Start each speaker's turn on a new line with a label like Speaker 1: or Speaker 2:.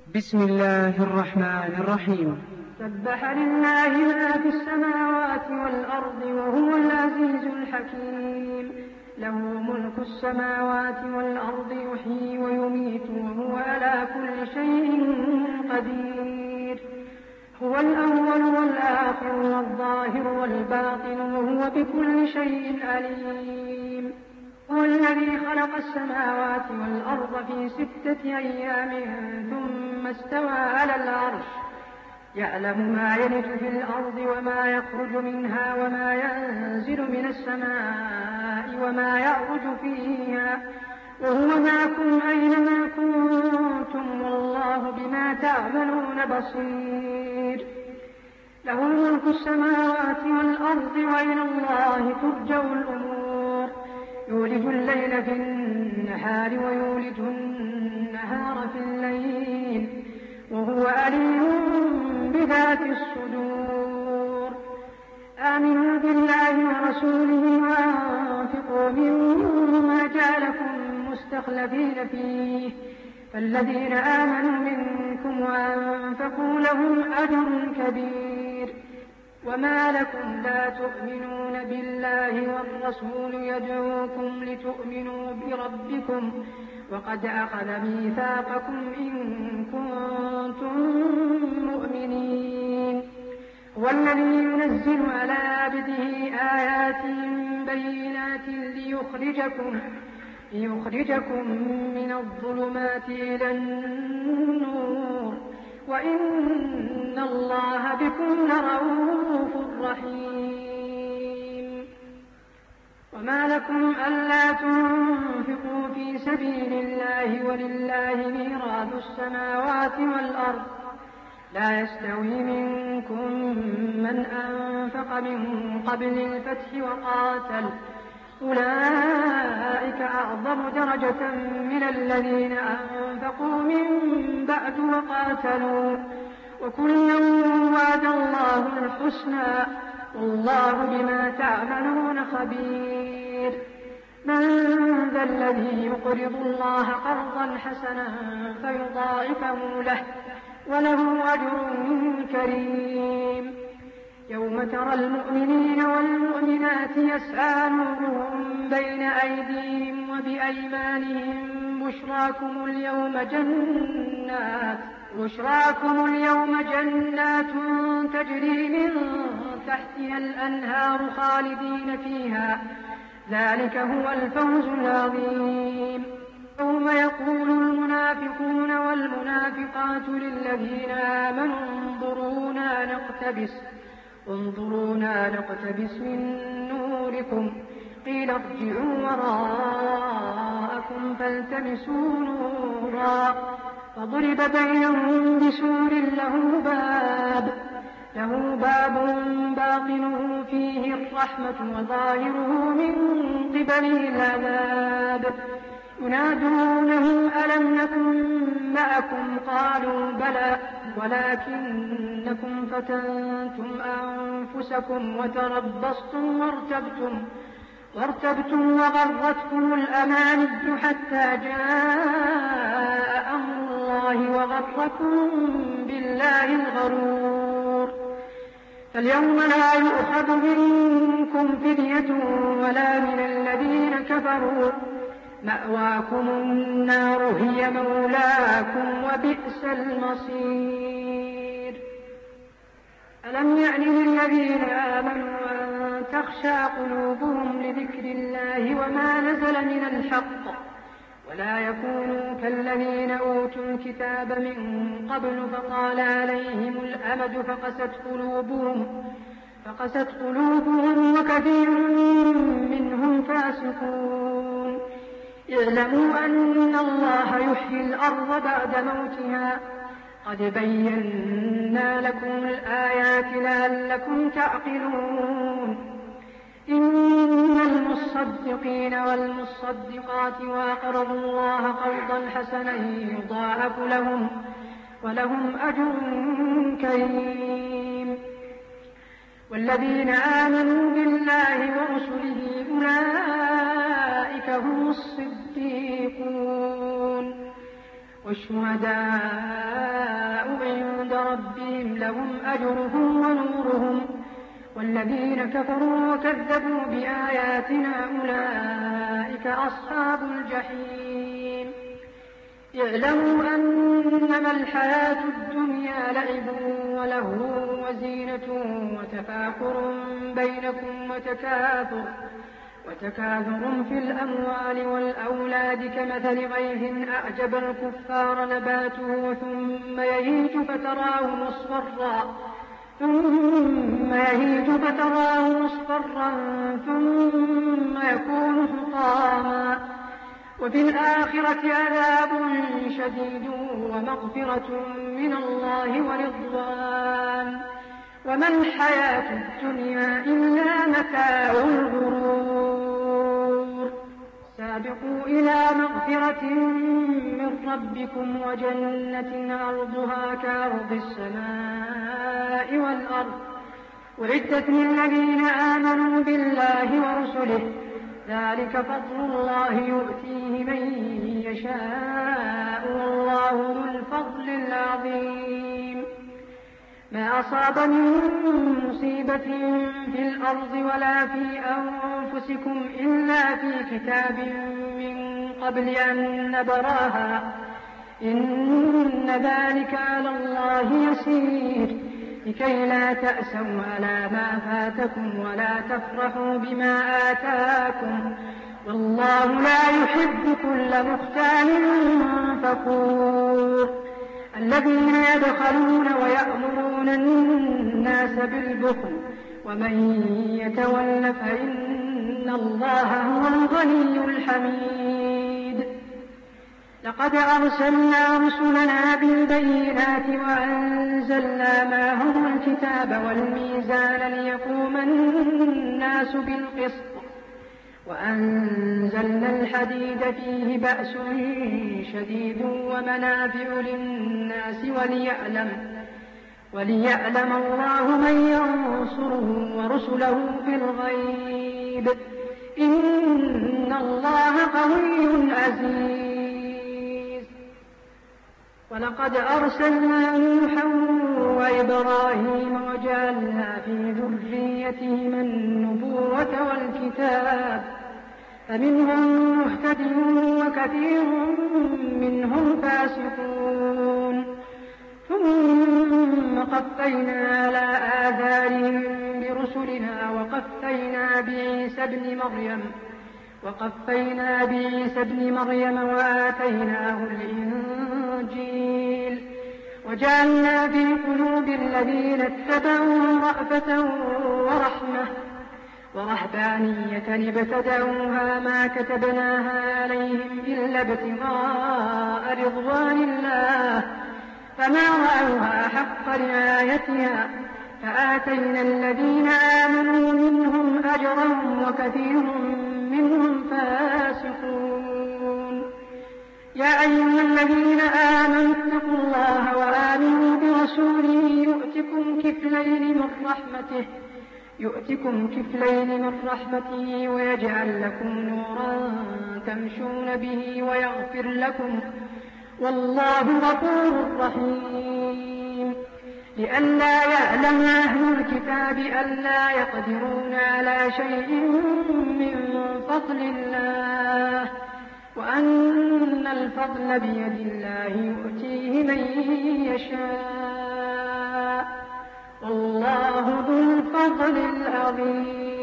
Speaker 1: بسم الله الرحمن الرحيم.
Speaker 2: سبح لله ما في السماوات والأرض وهو العزيز الحكيم. له ملك السماوات والأرض يحيي ويميت وهو على كل شيء قدير. هو الأول والآخر والظاهر والباطن وهو بكل شيء عليم. هو الذي خلق السماوات والأرض في 6 أيام ثم استوى على العرش يعلم ما يلج في الأرض وما يخرج منها وما ينزل من السماء وما يعرج فيها وهو معكم أينما كنتم والله بما تعملون بصير. له ملك السماوات والأرض وإلى الله ترجع الأمور. يولج الليل في النهار ويولج النهار في الليل وهو عليم بذات الصدور. آمنوا بالله ورسوله وأنفقوا مما جعلكم مستخلفين فيه فالذين آمنوا منكم وأنفقوا لهم أجر كبير. وما لكم لا تؤمنون بالله والرسول يدعوكم لتؤمنوا بربكم وقد أخذ ميثاقكم إن كنتم مؤمنين. هو الذي ينزل على عبده آيات بينات ليخرجكم من الظلمات إلى النور وإن الله بكم لرءوف رحيم. وما لكم ألا تنفقوا في سبيل الله ولله ميراث السماوات والأرض لا يستوي منكم من أنفق من قبل الفتح وقاتل أولئك أعظم درجة من الذين أنفقوا من بعد وقاتلوا وكلا وعد الله الحسنى والله بما تعملون خبير. من ذا الذي يقرض الله قرضا حسنا فيضاعفه له وله أجر كريم. يوم ترى المؤمنين والمؤمنات يسعى نورهم بين أيديهم وبأيمانهم بشراكم اليوم جنات تجري من تحتها الأنهار خالدين فيها ذلك هو الفوز العظيم. يوم يقول المنافقون والمنافقات للذين آمنوا انظرونا نقتبس من نوركم قيل ارجعوا وراءكم فالتمسوا نورا فضرب بينهم بسور له باب باطنه فيه الرحمة وظاهره من قبله العذاب. ينادونهم ألم نكن معكم قالوا بلى ولكنكم فتنتم أنفسكم وتربصتم وارتبتم وغرتكم الأماني حتى جاء أمر الله وغركم بالله الغرور. فاليوم لا يؤخذ منكم فدية ولا من الذين كفروا مأواكم النار هي مولاكم وبئس المصير. ألم يعن للذين آمنوا أن تخشع قلوبهم لذكر الله وما نزل من الحق ولا يكونوا كالذين أوتوا الكتاب من قبل فطال عليهم الأمد فقست قلوبهم وكثير منهم فاسقون. اعلموا أن الله يحيي الأرض بعد موتها قد بينا لكم الآيات لعلكم تعقلون. إن المصدقين والمصدقات وأقرضوا الله قرضا حسنا يضاعف لهم ولهم أجر كريم. والذين آمنوا بالله ورسله أولئك هم الصديقون والشهداء ربهم لهم أجرهم ونورهم، والذين كفروا وكذبوا بآياتنا أولئك أصحاب الجحيم. اعلموا أنما الحياة الدنيا لعب ولهو وزينة وتفاخر بينكم وتكاثر في الأموال والأولاد كمثل غيث أعجب الكفار نباته ثم يهيج فتراه مصفرا ثم يكون حطاما، وفي الآخرة عذاب شديد ومغفرة من الله ورضوان، وما الحياة الدنيا إلا متاع الغرور. سابقوا إلى مغفرة من ربكم وجنة عرضها كعرض السماء والأرض أعدت للذين آمنوا بالله ورسله، ذلك فضل الله يؤتيه من يشاء والله ذو الفضل العظيم. ما أصاب من مصيبة في الأرض ولا في أنفسكم إلا في كتاب من قبل أن نبراها، إن ذلك على الله يسير، لكي لا تأسوا على ما فاتكم ولا تفرحوا بما آتاكم، والله لا يحب كل مختال فخور. الذين يبخلون ويأمرون الناس بالبخل ومن يتول فإن الله هو الغني الحميد. لقد أرسلنا رسلنا بالبينات وأنزلنا معهم الكتاب والميزان ليقوم الناس بالقسط، وأنزلنا الحديد فيه بأس شديد ومنافع للناس وليعلم الله من ينصره ورسله بالغيب، إن الله قوي عزيز. ولقد أرسلنا نوحا وإبراهيم وجعلنا في ذريتهما النبوة والكتاب، فمنهم مهتد وكثير منهم فاسقون، ثم قفينا على آثارهم برسلنا وقفينا بعيسى ابن مريم وآتيناه الإنجيل، وجعلنا في قلوب الذين اتبعوا رأفة ورحمة ورهبانية ابتدعوها ما كتبناها عليهم إلا ابتغاء رضوان الله، فما رأوها حق رعايتها، فآتينا الذين آمنوا منهم أجرهم وكثير منهم فاسقون. يا أيها الذين آمنوا اتقوا الله وآمنوا برسوله يؤتكم كفلين من رحمته ويجعل لكم نورا تمشون به ويغفر لكم، والله غفور رحيم. لئلا يعلم أهل الكتاب ألا يقدرون على شيء من فضل الله، وأن الفضل بيد الله يؤتيه من يشاء، والله ذو الفضل العظيم.